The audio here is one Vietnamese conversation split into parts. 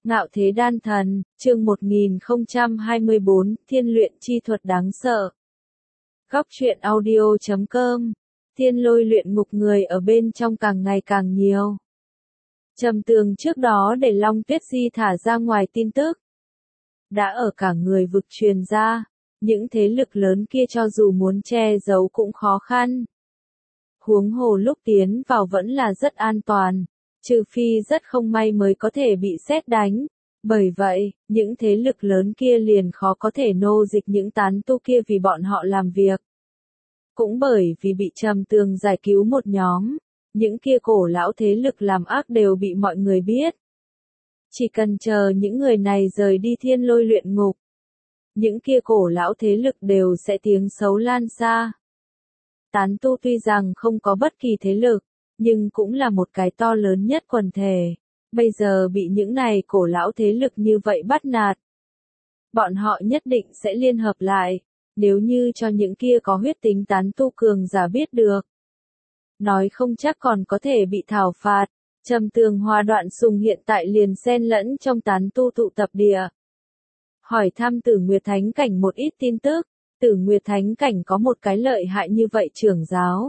Ngạo thế đan thần, chương 1024, thiên luyện chi thuật đáng sợ. Góc truyện audio.com, thiên lôi luyện ngục người ở bên trong càng ngày càng nhiều. Trầm Tường trước đó để Long Tuyết Di thả ra ngoài tin tức. Đã ở cả người vực truyền ra, những thế lực lớn kia cho dù muốn che giấu cũng khó khăn. Huống hồ lúc tiến vào vẫn là rất an toàn. Trừ phi rất không may mới có thể bị sét đánh. Bởi vậy, những thế lực lớn kia liền khó có thể nô dịch những tán tu kia vì bọn họ làm việc. Cũng bởi vì bị Trầm Tường giải cứu một nhóm, những kia cổ lão thế lực làm ác đều bị mọi người biết. Chỉ cần chờ những người này rời đi thiên lôi luyện ngục, những kia cổ lão thế lực đều sẽ tiếng xấu lan xa. Tán tu tuy rằng không có bất kỳ thế lực, nhưng cũng là một cái to lớn nhất quần thể, bây giờ bị những này cổ lão thế lực như vậy bắt nạt. Bọn họ nhất định sẽ liên hợp lại, nếu như cho những kia có huyết tính tán tu cường giả biết được. Nói không chắc còn có thể bị thảo phạt. Trầm Tường Hòa Đoạn Sùng hiện tại liền xen lẫn trong tán tu tụ tập địa. Hỏi thăm Tử Nguyệt Thánh Cảnh một ít tin tức, Tử Nguyệt Thánh Cảnh có một cái lợi hại như vậy trưởng giáo.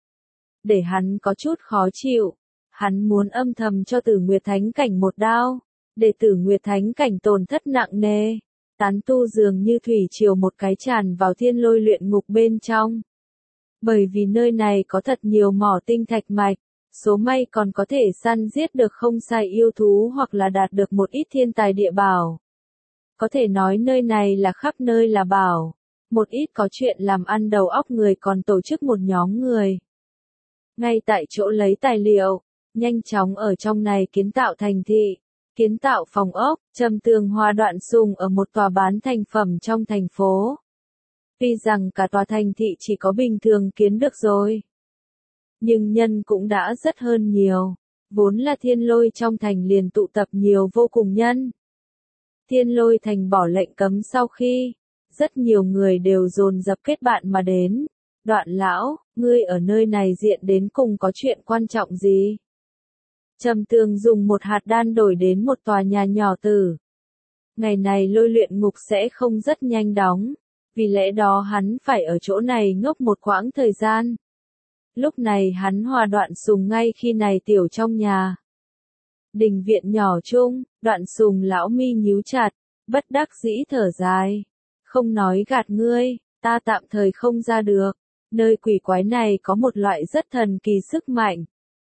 Để hắn có chút khó chịu, hắn muốn âm thầm cho Tử Nguyệt Thánh Cảnh một đao, để Tử Nguyệt Thánh Cảnh tổn thất nặng nề. Tán tu dường như thủy triều một cái tràn vào thiên lôi luyện ngục bên trong. Bởi vì nơi này có thật nhiều mỏ tinh thạch mạch, số may còn có thể săn giết được không sai yêu thú hoặc là đạt được một ít thiên tài địa bảo. Có thể nói nơi này là khắp nơi là bảo, một ít có chuyện làm ăn đầu óc người còn tổ chức một nhóm người. Ngay tại chỗ lấy tài liệu, nhanh chóng ở trong này kiến tạo thành thị, kiến tạo phòng ốc. Trầm Tường Hòa Đoạn Sùng ở một tòa bán thành phẩm trong thành phố. Tuy rằng cả tòa thành thị chỉ có bình thường kiến được rồi, nhưng nhân cũng đã rất hơn nhiều, vốn là thiên lôi trong thành liền tụ tập nhiều vô cùng nhân. Thiên lôi thành bỏ lệnh cấm sau khi, rất nhiều người đều dồn dập kết bạn mà đến. Đoạn lão, ngươi ở nơi này diện đến cùng có chuyện quan trọng gì? Trầm Tường dùng một hạt đan đổi đến một tòa nhà nhỏ tử. Ngày này lôi luyện ngục sẽ không rất nhanh đóng, vì lẽ đó hắn phải ở chỗ này ngốc một quãng thời gian. Lúc này hắn Hòa Đoạn Sùng ngay khi này tiểu trong nhà. Đình viện nhỏ chung, Đoạn Sùng lão mi nhíu chặt, bất đắc dĩ thở dài. Không nói gạt ngươi, ta tạm thời không ra được. Nơi quỷ quái này có một loại rất thần kỳ sức mạnh.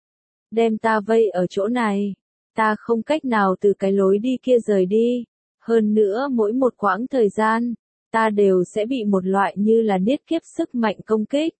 Đem ta vây ở chỗ này, ta không cách nào từ cái lối đi kia rời đi. Hơn nữa mỗi một quãng thời gian, ta đều sẽ bị một loại như là niết kiếp sức mạnh công kích.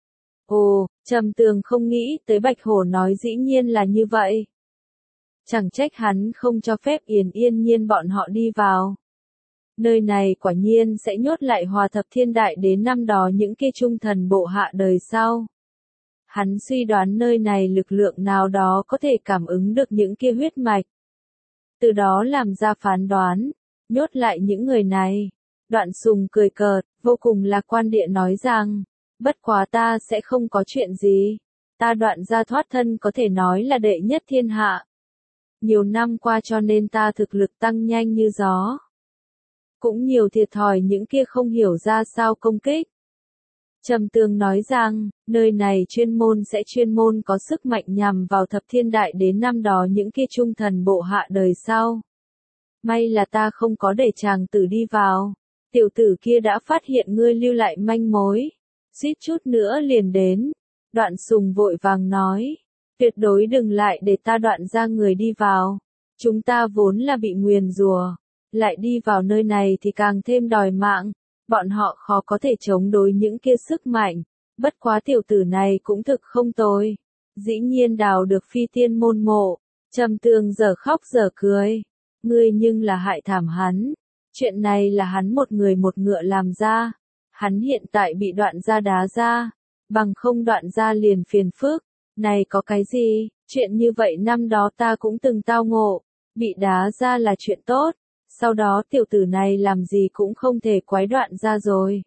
Ồ, Trầm Tường không nghĩ tới Bạch Hổ nói dĩ nhiên là như vậy. Chẳng trách hắn không cho phép yên nhiên bọn họ đi vào. Nơi này quả nhiên sẽ nhốt lại Hòa Thập Thiên Đại đến năm đó những kia trung thần bộ hạ đời sau. Hắn suy đoán nơi này lực lượng nào đó có thể cảm ứng được những kia huyết mạch. Từ đó làm ra phán đoán, nhốt lại những người này. Đoạn Sùng cười cợt, vô cùng lạc quan địa nói rằng, bất quá ta sẽ không có chuyện gì. Ta Đoạn gia thoát thân có thể nói là đệ nhất thiên hạ. Nhiều năm qua cho nên ta thực lực tăng nhanh như gió. Cũng nhiều thiệt thòi những kia không hiểu ra sao công kích. Trầm Tường nói rằng, nơi này chuyên môn có sức mạnh nhằm vào Thập Thiên Đại đến năm đó những kia trung thần bộ hạ đời sau. May là ta không có để chàng tử đi vào. Tiểu tử kia đã phát hiện ngươi lưu lại manh mối. Suýt chút nữa liền đến. Đoạn Sùng vội vàng nói. Tuyệt đối đừng lại để ta Đoạn ra người đi vào. Chúng ta vốn là bị nguyền rủa, lại đi vào nơi này thì càng thêm đòi mạng. Bọn họ khó có thể chống đối những kia sức mạnh. Bất quá tiểu tử này cũng thực không tồi. Dĩ nhiên đào được phi tiên môn mộ. Trầm Tường giờ khóc giờ cười. Ngươi nhưng là hại thảm hắn. Chuyện này là hắn một người một ngựa làm ra. Hắn hiện tại bị Đoạn gia đá ra. Bằng không Đoạn gia liền phiền phức. Này có cái gì, chuyện như vậy năm đó ta cũng từng tao ngộ. Bị đá ra là chuyện tốt. Sau đó tiểu tử này làm gì cũng không thể quái Đoạn gia rồi.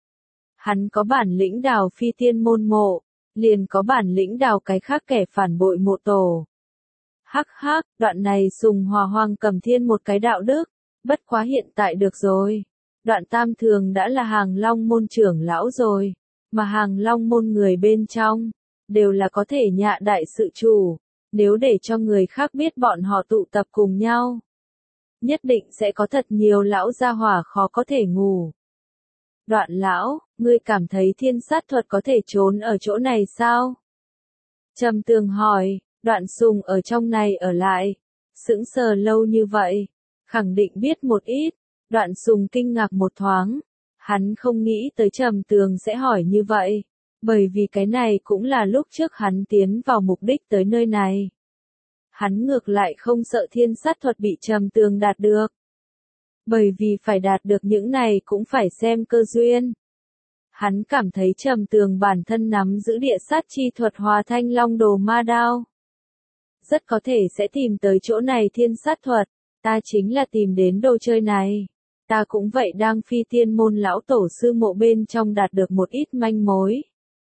Hắn có bản lĩnh đào phi tiên môn mộ. Liền có bản lĩnh đào cái khác kẻ phản bội mộ tổ. Hắc hắc, đoạn này Sùng Hòa Hoàng Cầm Thiên một cái đạo đức, bất quá hiện tại được rồi. Đoạn Tam Thường đã là Hàng Long môn trưởng lão rồi, mà Hàng Long môn người bên trong, đều là có thể nhạ đại sự chủ, nếu để cho người khác biết bọn họ tụ tập cùng nhau. Nhất định sẽ có thật nhiều lão gia hỏa khó có thể ngủ. Đoạn lão, ngươi cảm thấy thiên sát thuật có thể trốn ở chỗ này sao? Trầm Tường hỏi, Đoạn Sùng ở trong này ở lại, sững sờ lâu như vậy, khẳng định biết một ít. Đoạn Sùng kinh ngạc một thoáng, hắn không nghĩ tới Trầm Tường sẽ hỏi như vậy, bởi vì cái này cũng là lúc trước hắn tiến vào mục đích tới nơi này. Hắn ngược lại không sợ thiên sát thuật bị Trầm Tường đạt được. Bởi vì phải đạt được những này cũng phải xem cơ duyên. Hắn cảm thấy Trầm Tường bản thân nắm giữ địa sát chi thuật Hòa Thanh Long Đồ Ma Đao. Rất có thể sẽ tìm tới chỗ này thiên sát thuật, ta chính là tìm đến đồ chơi này. Ta cũng vậy đang Phi Tiên môn lão tổ sư mộ bên trong đạt được một ít manh mối.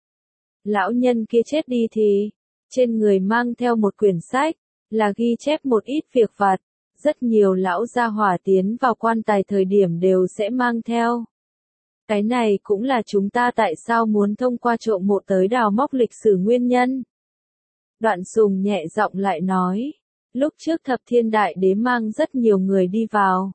Lão nhân kia chết đi thì, trên người mang theo một quyển sách, là ghi chép một ít việc vặt, rất nhiều lão gia hỏa tiến vào quan tài thời điểm đều sẽ mang theo. Cái này cũng là chúng ta tại sao muốn thông qua trộm mộ tới đào móc lịch sử nguyên nhân. Đoạn Sùng nhẹ giọng lại nói, lúc trước Thập Thiên Đại Đế mang rất nhiều người đi vào.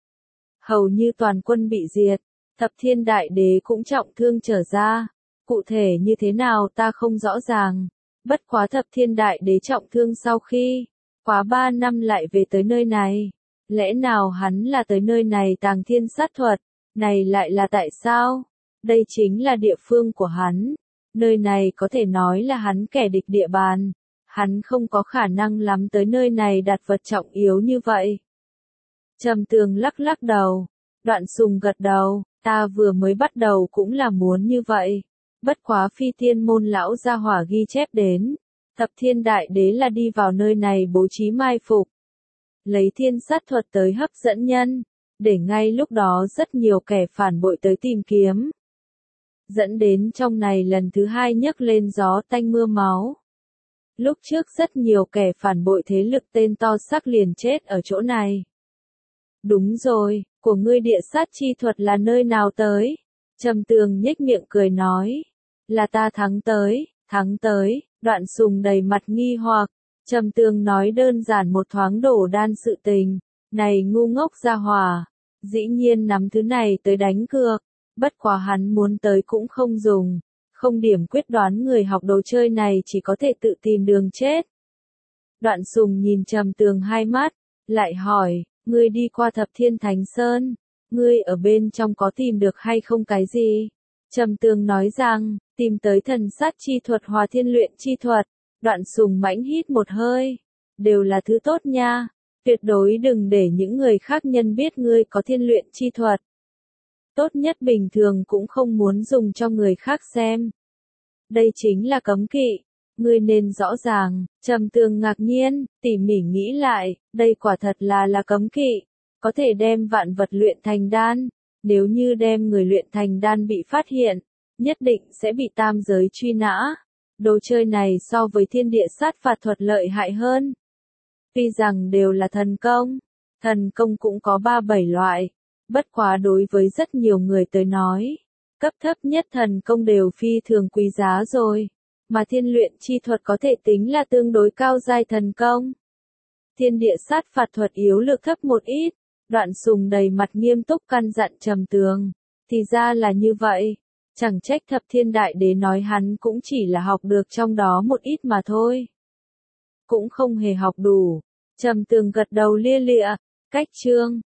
Hầu như toàn quân bị diệt, Thập Thiên Đại Đế cũng trọng thương trở ra. Cụ thể như thế nào ta không rõ ràng, bất quá Thập Thiên Đại Đế trọng thương sau khi, quá 3 năm lại về tới nơi này. Lẽ nào hắn là tới nơi này tàng thiên sát thuật, này lại là tại sao? Đây chính là địa phương của hắn, nơi này có thể nói là hắn kẻ địch địa bàn, hắn không có khả năng lắm tới nơi này đặt vật trọng yếu như vậy. Trầm Tường lắc lắc đầu, Đoạn Sùng gật đầu, ta vừa mới bắt đầu cũng là muốn như vậy. Bất quá Phi Tiên môn lão gia hỏa ghi chép đến, Thập Thiên Đại Đế là đi vào nơi này bố trí mai phục, lấy thiên sát thuật tới hấp dẫn nhân, để ngay lúc đó rất nhiều kẻ phản bội tới tìm kiếm. Dẫn đến trong này lần thứ hai nhấc lên gió tanh mưa máu. Lúc trước rất nhiều kẻ phản bội thế lực tên to xác liền chết ở chỗ này. Đúng rồi, của ngươi địa sát chi thuật là nơi nào tới? Trầm Tường nhếch miệng cười nói. Là ta thắng tới, Đoạn Sùng đầy mặt nghi hoặc. Trầm Tường nói đơn giản một thoáng đổ đan sự tình. Này ngu ngốc gia hỏa, dĩ nhiên nắm thứ này tới đánh cược. Bất quá hắn muốn tới cũng không dùng. Không điểm quyết đoán người học đồ chơi này chỉ có thể tự tìm đường chết. Đoạn Sùng nhìn Trầm Tường hai mắt, lại hỏi, ngươi đi qua Thập Thiên Thánh Sơn, ngươi ở bên trong có tìm được hay không cái gì? Trầm Tường nói rằng, tìm tới thần sát chi thuật Hòa Thiên luyện chi thuật. Đoạn Sùng mãnh hít một hơi, đều là thứ tốt nha, tuyệt đối đừng để những người khác nhân biết ngươi có thiên luyện chi thuật. Tốt nhất bình thường cũng không muốn dùng cho người khác xem. Đây chính là cấm kỵ, ngươi nên rõ ràng. Trầm Tường ngạc nhiên, tỉ mỉ nghĩ lại, đây quả thật là cấm kỵ, có thể đem vạn vật luyện thành đan, nếu như đem người luyện thành đan bị phát hiện, nhất định sẽ bị tam giới truy nã. Đồ chơi này so với thiên địa sát phạt thuật lợi hại hơn. Tuy rằng đều là thần công cũng có 3-7 loại, bất quá đối với rất nhiều người tới nói, cấp thấp nhất thần công đều phi thường quý giá rồi, mà thiên luyện chi thuật có thể tính là tương đối cao giai thần công. Thiên địa sát phạt thuật yếu lược thấp một ít. Đoạn Sùng đầy mặt nghiêm túc căn dặn Trầm Tường, thì ra là như vậy, chẳng trách Thập Thiên Đại Đế nói hắn cũng chỉ là học được trong đó một ít mà thôi. Cũng không hề học đủ. Trầm Tường gật đầu lia lịa, cách chương